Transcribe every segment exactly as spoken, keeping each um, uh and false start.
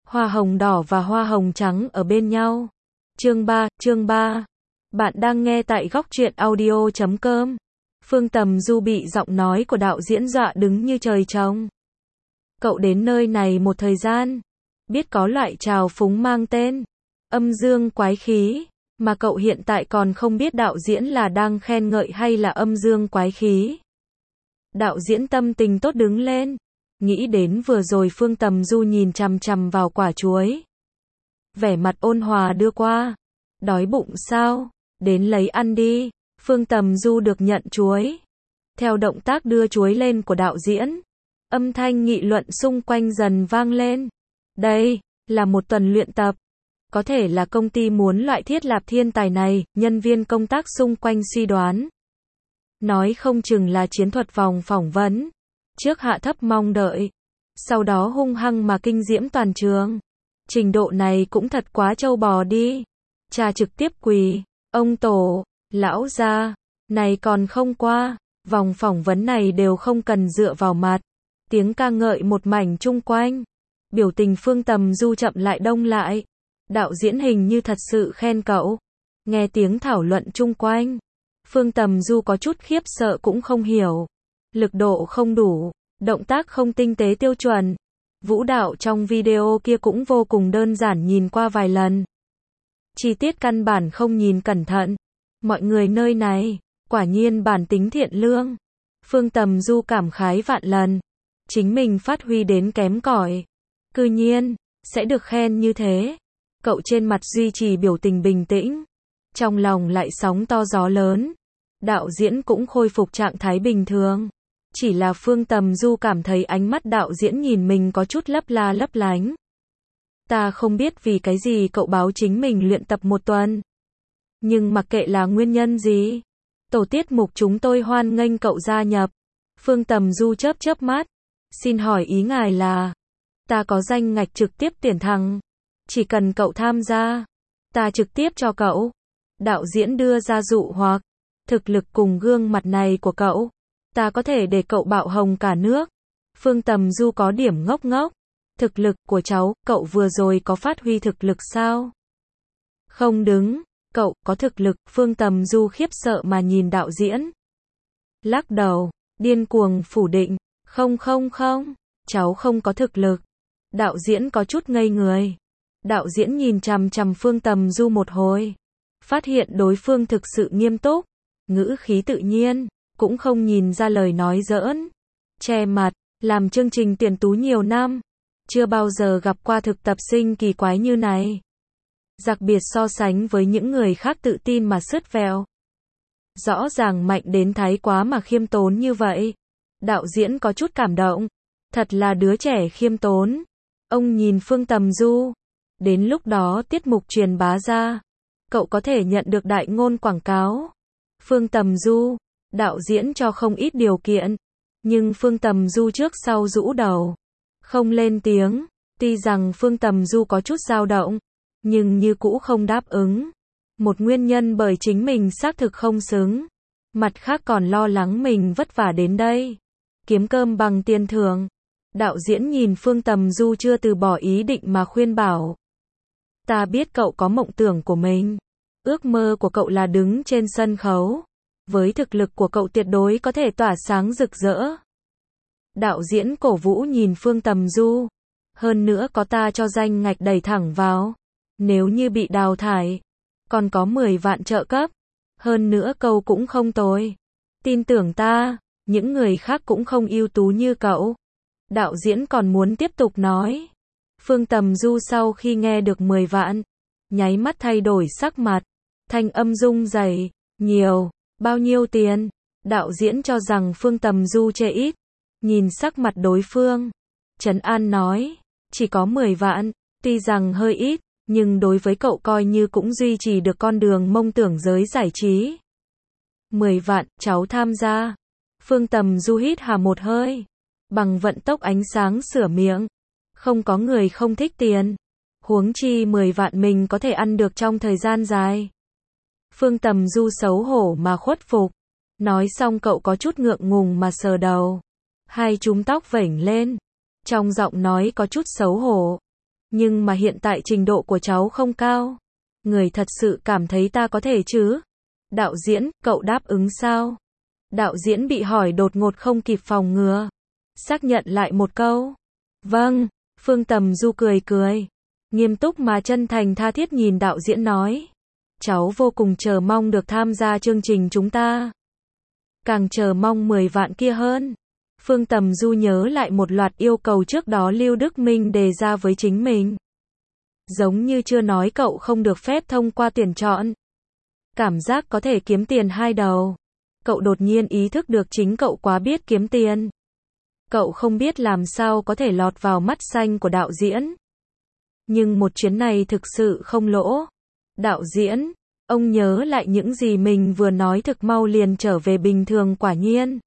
Hoa hồng đỏ và hoa hồng trắng ở bên nhau. Chương ba, chương ba. Bạn đang nghe tại góc truyện audio chấm com. Phương Tầm Du bị giọng nói của đạo diễn dọa đứng như trời trồng. Cậu đến nơi này một thời gian, biết có loại trào phúng mang tên âm dương quái khí, mà cậu hiện tại còn không biết đạo diễn là đang khen ngợi hay là âm dương quái khí. Đạo diễn tâm tình tốt đứng lên, nghĩ đến vừa rồi Phương Tầm Du nhìn chằm chằm vào quả chuối. Vẻ mặt ôn hòa đưa qua. Đói bụng sao? Đến lấy ăn đi. Phương Tầm Du được nhận chuối. Theo động tác đưa chuối lên của đạo diễn, âm thanh nghị luận xung quanh dần vang lên. Đây là một tuần luyện tập. Có thể là công ty muốn loại thiết lạp thiên tài này, nhân viên công tác xung quanh suy đoán. Nói không chừng là chiến thuật vòng phỏng vấn. Trước hạ thấp mong đợi, sau đó hung hăng mà kinh diễm toàn trường. Trình độ này cũng thật quá trâu bò đi. Cha trực tiếp quỳ, ông tổ, lão gia, này còn không qua, vòng phỏng vấn này đều không cần dựa vào mặt. Tiếng ca ngợi một mảnh chung quanh. Biểu tình Phương Tầm Du chậm lại đông lại. Đạo diễn hình như thật sự khen cậu. Nghe tiếng thảo luận chung quanh, Phương Tầm Du có chút khiếp sợ cũng không hiểu. Lực độ không đủ, động tác không tinh tế tiêu chuẩn. Vũ đạo trong video kia cũng vô cùng đơn giản, nhìn qua vài lần. Chi tiết căn bản không nhìn cẩn thận. Mọi người nơi này, quả nhiên bản tính thiện lương. Phương Tầm Du cảm khái vạn lần. Chính mình phát huy đến kém cỏi, cư nhiên sẽ được khen như thế. Cậu trên mặt duy trì biểu tình bình tĩnh, trong lòng lại sóng to gió lớn. Đạo diễn cũng khôi phục trạng thái bình thường. Chỉ là Phương Tầm Du cảm thấy ánh mắt đạo diễn nhìn mình có chút lấp la lấp lánh. Ta không biết vì cái gì cậu báo chính mình luyện tập một tuần. Nhưng mặc kệ là nguyên nhân gì, tổ tiết mục chúng tôi hoan nghênh cậu gia nhập. Phương Tầm Du chớp chớp mắt. Xin hỏi ý ngài là, ta có danh ngạch trực tiếp tuyển thẳng. Chỉ cần cậu tham gia, ta trực tiếp cho cậu. Đạo diễn đưa ra dụ hoặc, thực lực cùng gương mặt này của cậu, ta có thể để cậu bạo hồng cả nước. Phương Tầm Du có điểm ngốc ngốc. Thực lực của cháu, cậu vừa rồi có phát huy thực lực sao? Không đứng, cậu có thực lực. Phương Tầm Du khiếp sợ mà nhìn đạo diễn. Lắc đầu, điên cuồng phủ định. Không không không, cháu không có thực lực. Đạo diễn có chút ngây người. Đạo diễn nhìn chằm chằm Phương Tầm Du một hồi. Phát hiện đối phương thực sự nghiêm túc. Ngữ khí tự nhiên, cũng không nhìn ra lời nói giỡn. Che mặt, làm chương trình tuyển tú nhiều năm. Chưa bao giờ gặp qua thực tập sinh kỳ quái như này. Đặc biệt so sánh với những người khác tự tin mà sứt vẹo. Rõ ràng mạnh đến thái quá mà khiêm tốn như vậy. Đạo diễn có chút cảm động. Thật là đứa trẻ khiêm tốn. Ông nhìn Phương Tầm Du. Đến lúc đó tiết mục truyền bá ra, cậu có thể nhận được đại ngôn quảng cáo. Phương Tầm Du, đạo diễn cho không ít điều kiện. Nhưng Phương Tầm Du trước sau rũ đầu, không lên tiếng. Tuy rằng Phương Tầm Du có chút dao động, nhưng như cũ không đáp ứng. Một nguyên nhân bởi chính mình xác thực không xứng. Mặt khác còn lo lắng mình vất vả đến đây, kiếm cơm bằng tiền thưởng. Đạo diễn nhìn Phương Tầm Du chưa từ bỏ ý định mà khuyên bảo. Ta biết cậu có mộng tưởng của mình. Ước mơ của cậu là đứng trên sân khấu. Với thực lực của cậu tuyệt đối có thể tỏa sáng rực rỡ. Đạo diễn cổ vũ nhìn Phương Tầm Du. Hơn nữa có ta cho danh ngạch đẩy thẳng vào. Nếu như bị đào thải, còn có mười vạn trợ cấp. Hơn nữa cậu cũng không tồi. Tin tưởng ta, những người khác cũng không ưu tú như cậu. Đạo diễn còn muốn tiếp tục nói. Phương Tầm Du sau khi nghe được mười vạn, nháy mắt thay đổi sắc mặt. Thanh âm rung rẩy. Nhiều, bao nhiêu tiền? Đạo diễn cho rằng Phương Tầm Du chê ít. Nhìn sắc mặt đối phương, trấn an nói, chỉ có mười vạn, tuy rằng hơi ít, nhưng đối với cậu coi như cũng duy trì được con đường mông tưởng giới giải trí. mười vạn, cháu tham gia. Phương Tầm Du hít hà một hơi. Bằng vận tốc ánh sáng sửa miệng. Không có người không thích tiền. Huống chi mười vạn mình có thể ăn được trong thời gian dài. Phương Tầm Du xấu hổ mà khuất phục. Nói xong cậu có chút ngượng ngùng mà sờ đầu. Hai chúm tóc vểnh lên. Trong giọng nói có chút xấu hổ. Nhưng mà hiện tại trình độ của cháu không cao. Người thật sự cảm thấy ta có thể chứ? Đạo diễn, cậu đáp ứng sao? Đạo diễn bị hỏi đột ngột không kịp phòng ngừa. Xác nhận lại một câu. Vâng, Phương Tầm Du cười cười. Nghiêm túc mà chân thành tha thiết nhìn đạo diễn nói. Cháu vô cùng chờ mong được tham gia chương trình chúng ta. Càng chờ mong mười vạn kia hơn. Phương Tầm Du nhớ lại một loạt yêu cầu trước đó Lưu Đức Minh đề ra với chính mình. Giống như chưa nói cậu không được phép thông qua tuyển chọn. Cảm giác có thể kiếm tiền hai đầu. Cậu đột nhiên ý thức được chính cậu quá biết kiếm tiền. Cậu không biết làm sao có thể lọt vào mắt xanh của đạo diễn. Nhưng một chuyến này thực sự không lỗ. Đạo diễn, ông nhớ lại những gì mình vừa nói thực mau liền trở về bình thường quả nhiên.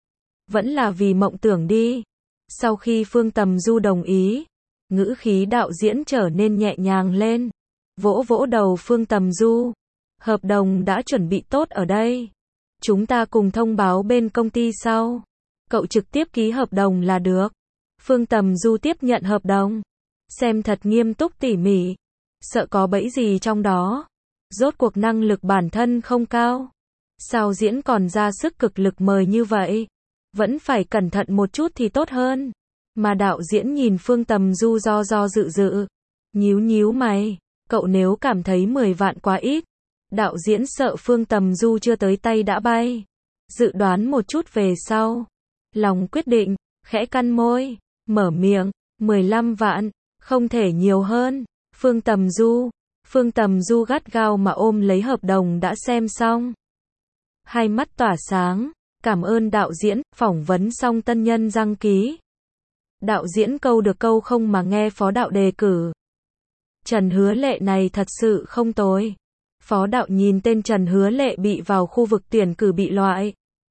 Vẫn là vì mộng tưởng đi. Sau khi Phương Tầm Du đồng ý, ngữ khí đạo diễn trở nên nhẹ nhàng lên. Vỗ vỗ đầu Phương Tầm Du. Hợp đồng đã chuẩn bị tốt ở đây. Chúng ta cùng thông báo bên công ty sau. Cậu trực tiếp ký hợp đồng là được. Phương Tầm Du tiếp nhận hợp đồng. Xem thật nghiêm túc tỉ mỉ. Sợ có bẫy gì trong đó. Rốt cuộc năng lực bản thân không cao. Sao diễn còn ra sức cực lực mời như vậy? Vẫn phải cẩn thận một chút thì tốt hơn. Mà đạo diễn nhìn Phương Tầm Du do do dự dự. Nhíu nhíu mày. Cậu nếu cảm thấy mười vạn quá ít. Đạo diễn sợ Phương Tầm Du chưa tới tay đã bay. Dự đoán một chút về sau. Lòng quyết định, khẽ căn môi, mở miệng, mười lăm vạn, không thể nhiều hơn. Phương Tầm Du, Phương Tầm Du gắt gao mà ôm lấy hợp đồng đã xem xong. Hai mắt tỏa sáng, cảm ơn đạo diễn, phỏng vấn xong tân nhân đăng ký. Đạo diễn câu được câu không mà nghe phó đạo đề cử. Trần Hứa Lệ này thật sự không tồi. Phó đạo nhìn tên Trần Hứa Lệ bị vào khu vực tuyển cử bị loại.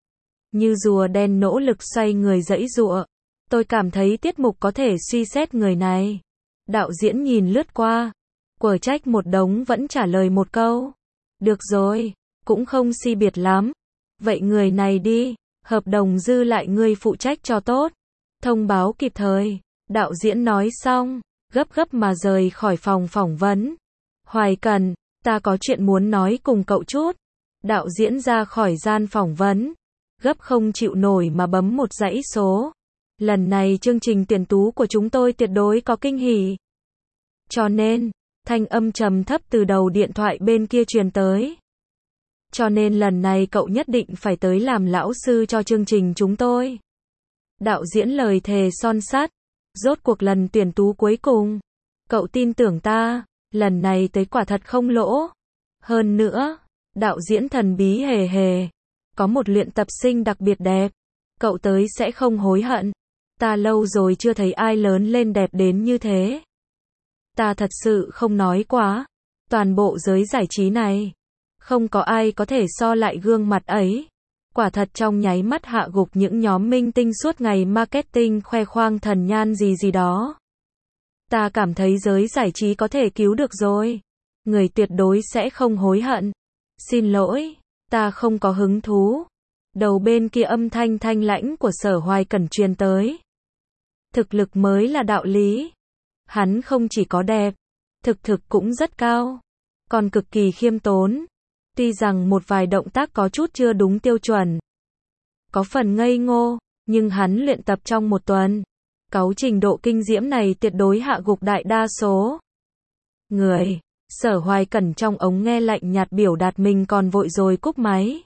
Như rùa đen nỗ lực xoay người giãy giụa. Tôi cảm thấy tiết mục có thể suy xét người này. Đạo diễn nhìn lướt qua. Quở trách một đống vẫn trả lời một câu. Được rồi, cũng không si biệt lắm. Vậy người này đi, hợp đồng dư lại ngươi phụ trách cho tốt. Thông báo kịp thời. Đạo diễn nói xong, gấp gấp mà rời khỏi phòng phỏng vấn. Hoài Cần, ta có chuyện muốn nói cùng cậu chút. Đạo diễn ra khỏi gian phỏng vấn. Gấp không chịu nổi mà bấm một dãy số. Lần này chương trình tuyển tú của chúng tôi tuyệt đối có kinh hỉ. Cho nên, thanh âm trầm thấp từ đầu điện thoại bên kia truyền tới. Cho nên lần này cậu nhất định phải tới làm lão sư cho chương trình chúng tôi. Đạo diễn lời thề son sắt. Rốt cuộc lần tuyển tú cuối cùng. Cậu tin tưởng ta, lần này tới quả thật không lỗ. Hơn nữa, đạo diễn thần bí hề hề. Có một luyện tập sinh đặc biệt đẹp. Cậu tới sẽ không hối hận. Ta lâu rồi chưa thấy ai lớn lên đẹp đến như thế. Ta thật sự không nói quá. Toàn bộ giới giải trí này. Không có ai có thể so lại gương mặt ấy. Quả thật trong nháy mắt hạ gục những nhóm minh tinh suốt ngày marketing khoe khoang thần nhan gì gì đó. Ta cảm thấy giới giải trí có thể cứu được rồi. Người tuyệt đối sẽ không hối hận. Xin lỗi, ta không có hứng thú. Đầu bên kia âm thanh thanh lãnh của Sở Hoài Cẩn truyền tới. Thực lực mới là đạo lý. Hắn không chỉ có đẹp, thực thực cũng rất cao, còn cực kỳ khiêm tốn. Tuy rằng một vài động tác có chút chưa đúng tiêu chuẩn, có phần ngây ngô, nhưng hắn luyện tập trong một tuần. Cáu trình độ kinh diễm này tuyệt đối hạ gục đại đa số người. Sở Hoài Cẩn trong ống nghe lạnh nhạt biểu đạt mình còn vội rồi cúp máy.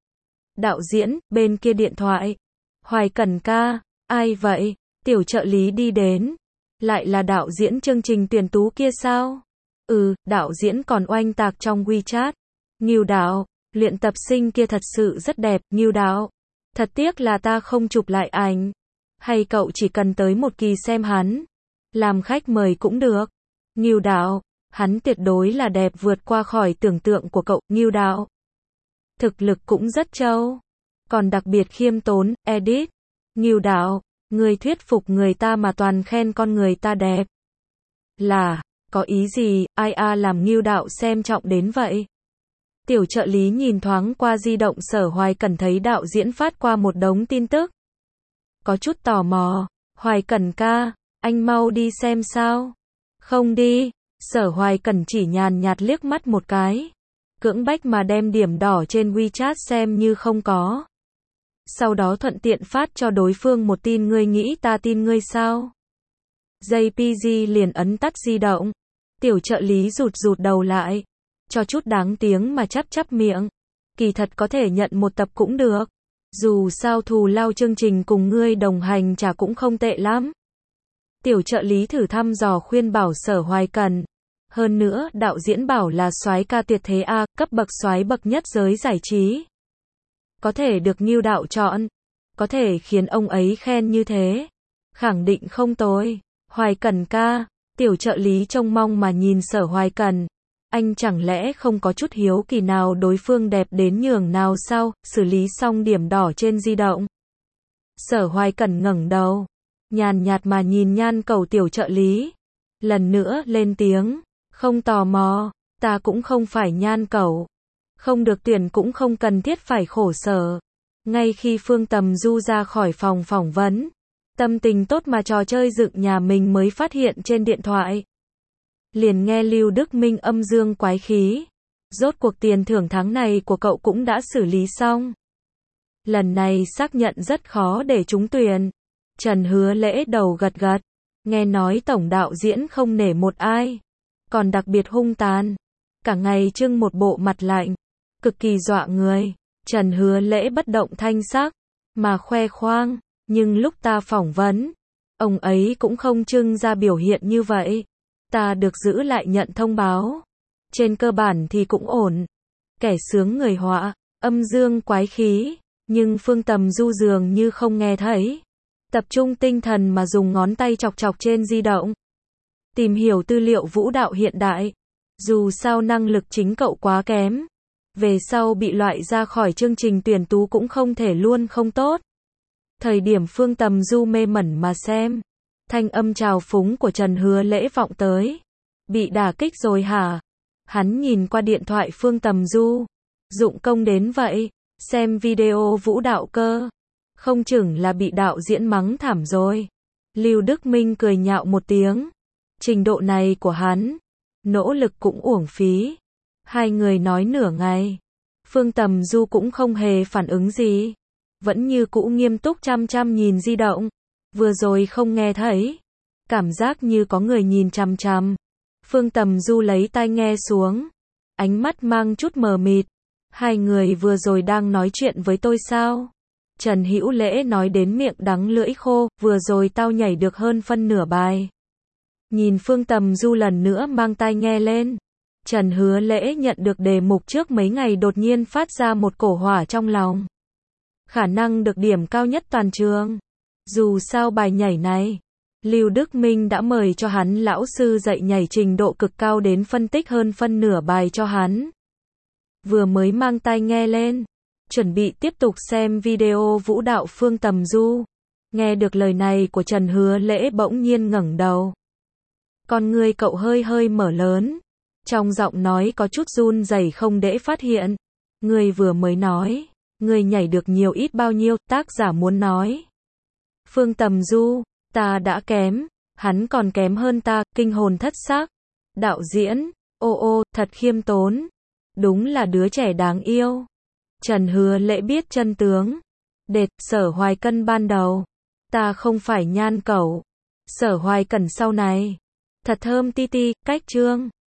Đạo diễn, bên kia điện thoại. Hoài Cẩn ca, ai vậy? Tiểu trợ lý đi đến. Lại là đạo diễn chương trình tuyển tú kia sao? Ừ, đạo diễn còn oanh tạc trong WeChat. Ngưu đạo, luyện tập sinh kia thật sự rất đẹp, Ngưu đạo. Thật tiếc là ta không chụp lại ảnh. Hay cậu chỉ cần tới một kỳ xem hắn. Làm khách mời cũng được. Ngưu đạo, hắn tuyệt đối là đẹp vượt qua khỏi tưởng tượng của cậu, Ngưu đạo. Thực lực cũng rất trâu. Còn đặc biệt khiêm tốn, edit. Ngưu đạo, người thuyết phục người ta mà toàn khen con người ta đẹp. Là, có ý gì, ai a làm Ngưu đạo xem trọng đến vậy? Tiểu trợ lý nhìn thoáng qua di động Sở Hoài Cẩn thấy đạo diễn phát qua một đống tin tức. Có chút tò mò, Hoài Cẩn ca, anh mau đi xem sao. Không đi. Sở Hoài Cẩn chỉ nhàn nhạt liếc mắt một cái. Cưỡng bách mà đem điểm đỏ trên WeChat xem như không có. Sau đó thuận tiện phát cho đối phương một tin, ngươi nghĩ ta tin ngươi sao? gi pê giê liền ấn tắt di động. Tiểu trợ lý rụt rụt đầu lại. Cho chút đáng tiếng mà chắp chắp miệng. Kỳ thật có thể nhận một tập cũng được. Dù sao thù lao chương trình cùng ngươi đồng hành chả cũng không tệ lắm. Tiểu trợ lý thử thăm dò khuyên bảo Sở Hoài Cẩn. Hơn nữa, đạo diễn bảo là soái ca tuyệt thế A, cấp bậc soái bậc nhất giới giải trí. Có thể được Ngưu đạo chọn. Có thể khiến ông ấy khen như thế. Khẳng định không tồi. Hoài Cẩn ca. Tiểu trợ lý trông mong mà nhìn Sở Hoài Cẩn. Anh chẳng lẽ không có chút hiếu kỳ nào đối phương đẹp đến nhường nào sao? Xử lý xong điểm đỏ trên di động. Sở Hoài Cẩn ngẩng đầu. Nhàn nhạt mà nhìn nhan cầu tiểu trợ lý. Lần nữa lên tiếng. Không tò mò. Ta cũng không phải nhan cầu. Không được tuyển cũng không cần thiết phải khổ sở. Ngay khi Phương Tầm Du ra khỏi phòng phỏng vấn, tâm tình tốt mà trò chơi dựng nhà mình mới phát hiện trên điện thoại. Liền nghe Lưu Đức Minh âm dương quái khí. Rốt cuộc tiền thưởng tháng này của cậu cũng đã xử lý xong. Lần này xác nhận rất khó để trúng tuyển. Trần Hứa Lễ đầu gật gật. Nghe nói tổng đạo diễn không nể một ai. Còn đặc biệt hung tàn. Cả ngày trưng một bộ mặt lạnh. Cực kỳ dọa người. Trần Hứa Lễ bất động thanh sắc. Mà khoe khoang. Nhưng lúc ta phỏng vấn, ông ấy cũng không trưng ra biểu hiện như vậy. Ta được giữ lại nhận thông báo. Trên cơ bản thì cũng ổn. Kẻ sướng người họa. Âm dương quái khí. Nhưng Phương Tầm Du dường như không nghe thấy. Tập trung tinh thần mà dùng ngón tay chọc chọc trên di động. Tìm hiểu tư liệu vũ đạo hiện đại. Dù sao năng lực chính cậu quá kém. Về sau bị loại ra khỏi chương trình tuyển tú cũng không thể luôn không tốt. Thời điểm Phương Tầm Du mê mẩn mà xem. Thanh âm trào phúng của Trần Hứa Lễ vọng tới. Bị đả kích rồi hả? Hắn nhìn qua điện thoại Phương Tầm Du. Dụng công đến vậy. Xem video vũ đạo cơ. Không chừng là bị đạo diễn mắng thảm rồi. Lưu Đức Minh cười nhạo một tiếng. Trình độ này của hắn. Nỗ lực cũng uổng phí. Hai người nói nửa ngày. Phương Tầm Du cũng không hề phản ứng gì. Vẫn như cũ nghiêm túc chăm chăm nhìn di động. Vừa rồi không nghe thấy. Cảm giác như có người nhìn chằm chằm. Phương Tầm Du lấy tai nghe xuống. Ánh mắt mang chút mờ mịt. Hai người vừa rồi đang nói chuyện với tôi sao? Trần Hữu Lễ nói đến miệng đắng lưỡi khô. Vừa rồi tao nhảy được hơn phân nửa bài. Nhìn Phương Tầm Du lần nữa mang tai nghe lên. Trần Hứa Lễ nhận được đề mục trước mấy ngày đột nhiên phát ra một cổ hỏa trong lòng. Khả năng được điểm cao nhất toàn trường. Dù sao bài nhảy này, Lưu Đức Minh đã mời cho hắn lão sư dạy nhảy trình độ cực cao đến phân tích hơn phân nửa bài cho hắn. Vừa mới mang tai nghe lên, chuẩn bị tiếp tục xem video vũ đạo Phương Tầm Du. Nghe được lời này của Trần Hứa Lễ bỗng nhiên ngẩng đầu. Con ngươi cậu hơi hơi mở lớn. Trong giọng nói có chút run rẩy không dễ phát hiện. Ngươi vừa mới nói, ngươi nhảy được nhiều ít bao nhiêu, tác giả muốn nói. Phương Tầm Du, ta đã kém, hắn còn kém hơn ta, kinh hồn thất xác. Đạo diễn, ô ô, thật khiêm tốn. Đúng là đứa trẻ đáng yêu. Trần Hứa Lễ biết chân tướng. Đệt, Sở Hoài Cẩn ban đầu. Ta không phải nhan cẩu. Sở Hoài Cẩn sau này. Thật thơm ti ti, cách chương.